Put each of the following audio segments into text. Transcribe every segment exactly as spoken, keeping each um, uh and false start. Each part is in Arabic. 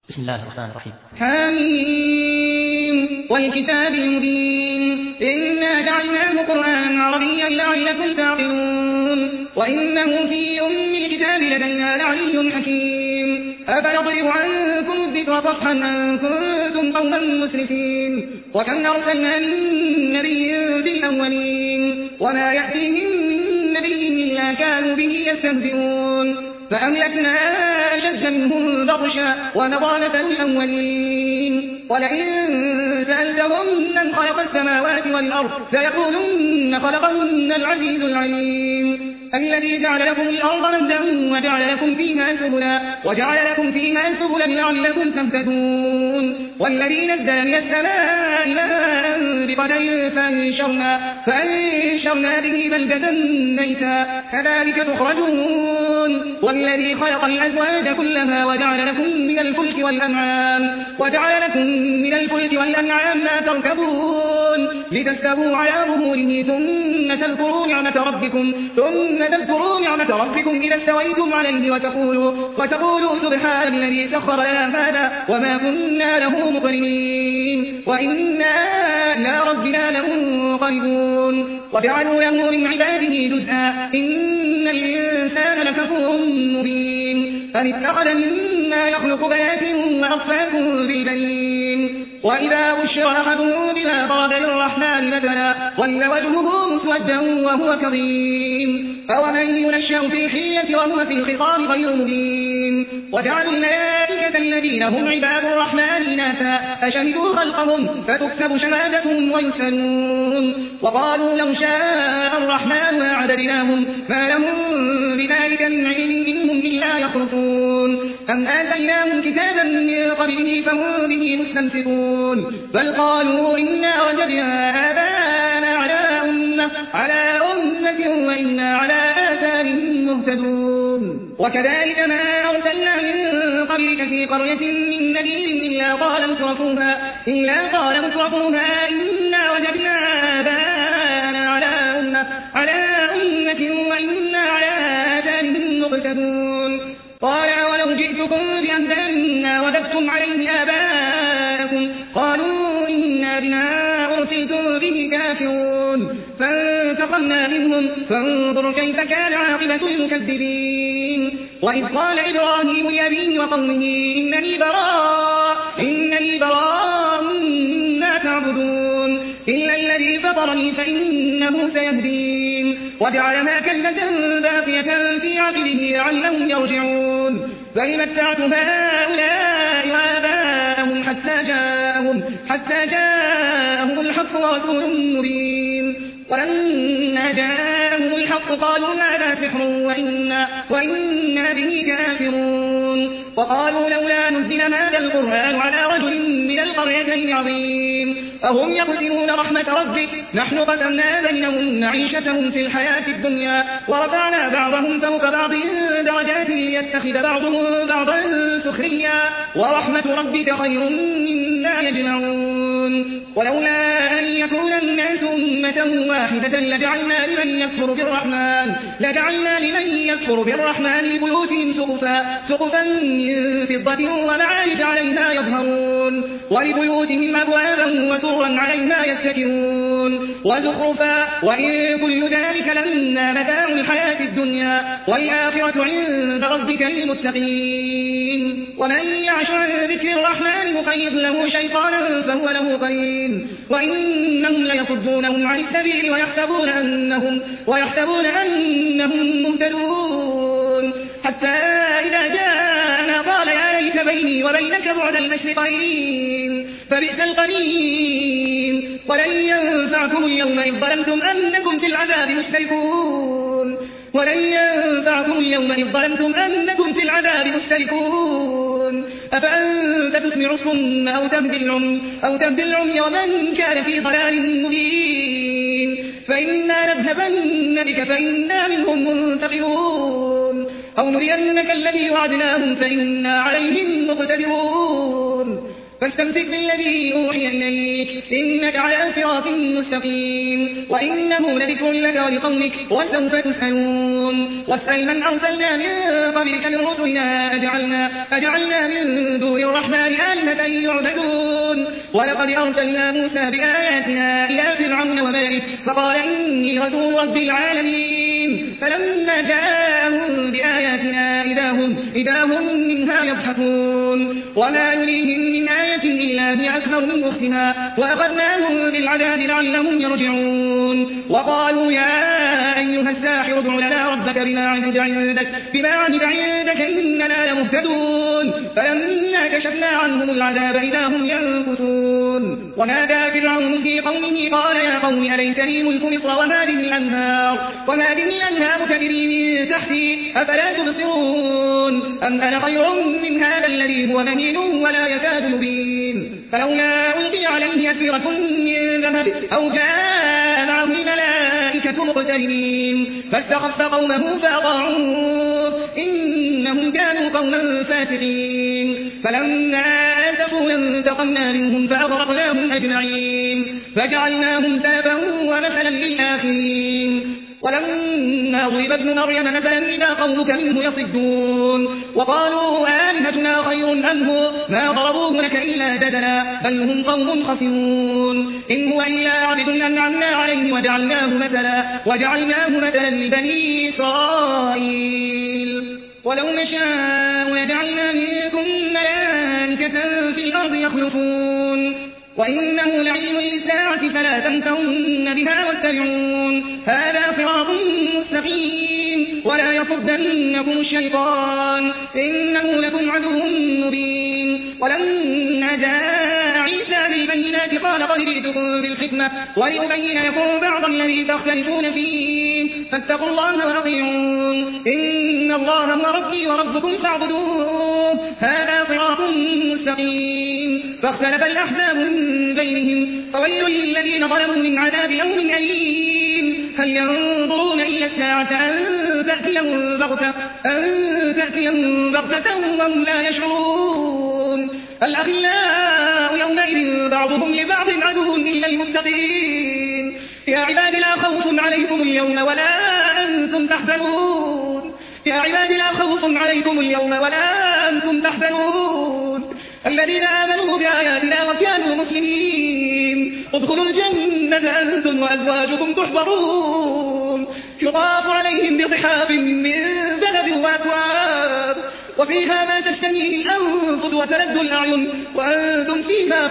بسم الله الرحمن الرحيم. حميم والكتاب المبين إنا جعلناه قرآنا عربيا لعلكم تعقلون وإنه في أم الكتاب لدينا لعلي حكيم أفنضرب عنكم الذكر صفحا أن كنتم قوما مسرفين وكم أرسلنا من نبي في الأولين وما يأتيهم من نبي إلا كانوا به يستهزئون فأملكنا أشد منهم بطشا ومضى مثل الأولين ولئن سألتهم من خلق السماوات والأرض فيقولن خلقهن العزيز العليم الذي جعل لكم الأرض مهدا وجعل لكم فيها سبلا وجعل لكم فيها سبلا لعلكم تهتدون والذي نزل من السماء ماء بقدر فأنشرنا, فأنشرنا به بلدة ميتا كذلك تخرجون والذي خلق الأزواج كلها وجعل لكم من الفلك والأنعام وجعل لكم من الفلك والأنعام ما تركبون لتستووا على ظهوره ثم تذكروا نعمة ربكم ثم تذكروا نعمة ربكم إذا استويتم عليه وتقولوا, وتقولوا سبحان الذي سخر لنا هذا وما كنا له مقرنين وإنا إلى ربنا لمنقلبون وجعلوا له من عباده جزءا إن الإنسان لكفور مبين أم اتخذ مما يخلق بنات وأصفاكم بالبنين وإذا بشر أحدهم بما ضرب للرحمن مثلا ظل وجهه مسودا وهو كظيم أومن ينشأ في الحية وهو في الخصام غير مبين وجعلوا الملائكة الذين هم عباد الرحمن إناثا أشهدوا خلقهم فتكتب شهادتهم ويسألون وقالوا لو شاء الرحمن ما عبدناهم ما لهم بذلك من علم إنهم إلا يخرصون أم آتيناهم كتابا من قبله فهم به مستمسكون بل قالوا إنا وجدنا آباءنا على أمة, على أمة وإنا على آثارهم مهتدون وكذلك ما أرسلنا من قبلك في قرية من نذير إلا قال مترفوها, إلا قال مترفوها إنا وجدنا آباءنا على أمة, على أمة وإنا على آثارهم مقتدون قال ولو جئتكم بأهدى مما وجدتم عليه آباءكم قالوا إنا بما أرسلتم به كافرون فانتقمنا منهم فانظر كيف كان عاقبة المكذبين وإذ قال إبراهيم لأبيه وقومه إنني براء, إنني براء مما تعبدون إلا الذي فطرني فإنه سيهدين وجعلها كلمة باقية في عقبه لعلهم يرجعون فلم اتعت هؤلاء وآباءهم حتى جاءهم, حتى جاءهم الحق ورسول مبين ولما جاءهم الحق قالوا هذا سحر وإنا, وإنا به كافرون وقالوا لولا نزل هذا القرآن على رجل من القريتين عظيم أهم يقسمون رحمة ربك نحن قسمنا بينهم معيشتهم في الحياة الدنيا ورفعنا بعضهم فوق بعض درجات ليتخذ بعضهم بعضا سخريا ورحمة ربك خير مما يجمعون ولولا أن يكون الناس أمة واحدة لجعلنا لمن يكفر بالرحمن, لجعلنا لمن يكفر بالرحمن لبيوتهم سقفا, سقفا من فضة ومعارج عليها يظهرون ولبيوتهم أبوابا وسرا عليها يتكئون وزخرفا وإن كل ذلك لما متاع الحياة الدنيا والآخرة عند ربك للمتقين ومن يعش عن ذكر الرحمن نقيض له شيطانا فهو له قرين وإنهم ليصدونهم عن السبيل ويحسبون أنهم, ويحسبون أنهم مهتدون حتى إذا جاءنا قال يا ليت بيني وبينك بعد المشرقين فبئس القرين ولن ينفعكم اليوم إذ ظلمتم أنكم في العذاب مشتركون ولن ينفعكم اليوم إذ ظلمتم أنكم في العذاب مشتركون أفأنت تسمع الصم أو تهدي العمي, أو تهدي العمي ومن كان في ضلال مبين فإنا نذهبن بك فإنا منهم منتقمون أو نرينك الذي وعدناهم فإنا عليهم مقتدرون فاستمسك بالذي أوحي إليك إنك على صراط مستقيم وإنه لذكر لك ولقومك وسوف تسألون واسأل من أرسلنا من قبلك من رسلنا أجعلنا, أجعلنا من دون الرحمن أن يعبدون ولقد أرسلنا موسى بآياتنا إلى فرعون وملئه فقال إني رسول رب العالمين فلما جاءهم بآياتنا إذا هم, إذا هم منها يضحكون وما يريهم من آية إلا هي أكبر من أختها وأخذناهم بالعذاب لعلهم يرجعون وقالوا يا أيها الساحر ادع لنا ربك بما عهد عندك, بما عهد عندك إننا لمهتدون فلما كشفنا عنهم العذاب إذا هم ينكثون ونادى فرعون في قومه قال يا قوم أليس لي ملك مصر وهذه الأنهار وهذه الأنهار تجري من تحتي أفلا تبصرون أم أنا خير من هذا الذي هو مهين ولا يكاد مبين فلولا ألقي عليه أسورة من ذهب أو جاء معه الملائكة مقترنين فاستخف قومه فأطاعوه إنهم كانوا قوما فاسقين فلما آسفونا انتقمنا منهم فأغرقناهم أجمعين فجعلناهم سلفا ومثلا للآخرين ولما ضرب ابن مريم مثلا إذا قومك منه يصدون وقالوا آلهتنا خير أم هو ما ضربوه لك إلا جدلا بل هم قوم خصمون إن هو إلا عبد أنعمنا عليه وجعلناه مثلا وجعلناه مثلا لبني إسرائيل ولو نشاء لجعلنا منكم ملائكة في الأرض يخلفون وإنه لعلم للساعة فلا تمترن بها واتبعون هذا صراط مستقيم ولا يصدنكم الشيطان إنه لكم عدو مبين ولما جاء عيسى بالبينات قال قد جئتكم بالحكمة ولأبين لكم بعض الذي تختلفون فيه فاتقوا الله وأطيعون إن الله هو ربي وربكم فاعبدوه هذا صراط مستقيم فاختلف الأحزاب من بينهم فويل للذين ظلموا من عذاب يوم أليم هل ينظرون إلا الساعة أن تأتيهم بغتة, أن تأتيهم بغتة وهم لا يشعرون الأخلاء يومئذ بعضهم لبعض عدو إلا المتقين يا عباد لا خوف عليكم اليوم ولا أنتم تحزنون يا عباد لا خوف عليكم اليوم ولا أنتم تحزنون الذين آمنوا بآياتنا وكانوا مسلمين ادخلوا الجنة أنتم وأزواجكم تحبرون يطاف عليهم بصحاف من ذهب وأكواب وفيها ما تشتهيه الأنفس وتلذ الأعين وأنتم فيها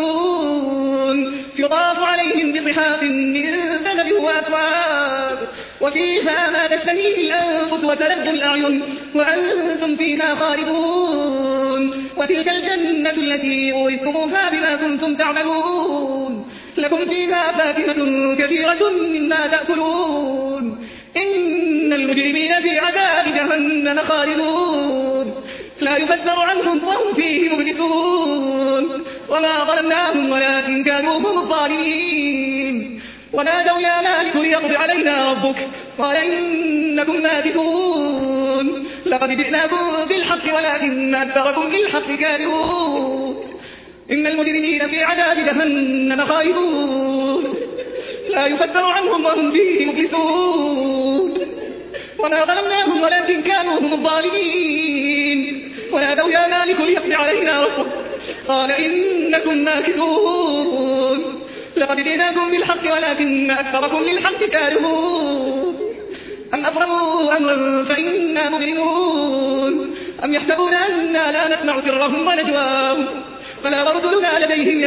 خالدون يطاف عليهم بصحاف من ذهب وأكواب وفيها ما تشتهيه الأنفس وتلذ الأعين وأنتم فيها خالدون وتلك الجنة التي أورثتموها بما كنتم تعملون لكم فيها فاكهة كثيرة مما تأكلون إن المجرمين في عذاب جهنم خالدون لا يفتر عنهم وهم فيه مبلسون وما ظلمناهم ولكن كانوا هم الظالمين ونادوا يا مالك ليقضي علينا ربك قال إنكم ماكثون لقد جئناكم بالحق ولكن أكثركم بالحق كارهون إن المجرمين في عذاب جهنم خالدون لا يفتر عنهم وهم فيه مبلسون وما ظلمناهم ولكن كانوا هم الظالمين ونادوا يا مالك ليقضي علينا ربك قال إنكم ماكثون لقد جئناكم بالحق ولكن أكثركم للحق كارهون أم أبرموا أمرا فإنا مجرمون أم يحسبون أنا لا نسمع سرهم ونجواهم فلا ورسلنا لديهم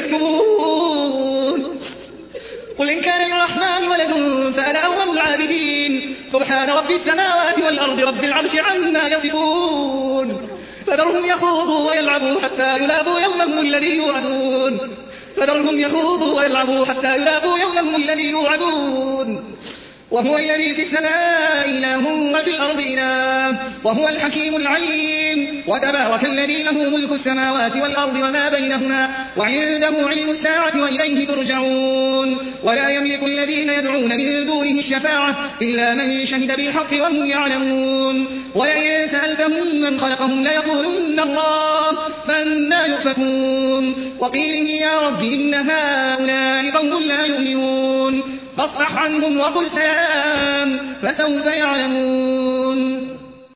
يكتبون قل إن كان للرحمن ولد فأنا أول العابدين سبحان رب السماوات والأرض رب العرش عما يصفون فذرهم يخوضوا ويلعبوا حتى يلاقوا يومهم الذي يوعدون فذرهم يخوضوا ويلعبوا حتى يلاقوا يومهم الذي يوعدون وهو الذي في السماء إله وفي الأرض إله وهو الحكيم العليم وتبارك الذي له ملك السماوات والأرض وما بينهما وعنده علم الساعة وإليه ترجعون ولا يملك الذين يدعون من دونه الشفاعة إلا من شهد بالحق وهم يعلمون ولئن سألتهم من خلقهم ليقولن الله فأنى يؤفكون وقيل يا رب إن هؤلاء قوم لا يؤمنون فاصفح عنهم وقل سلام فسوف يعلمون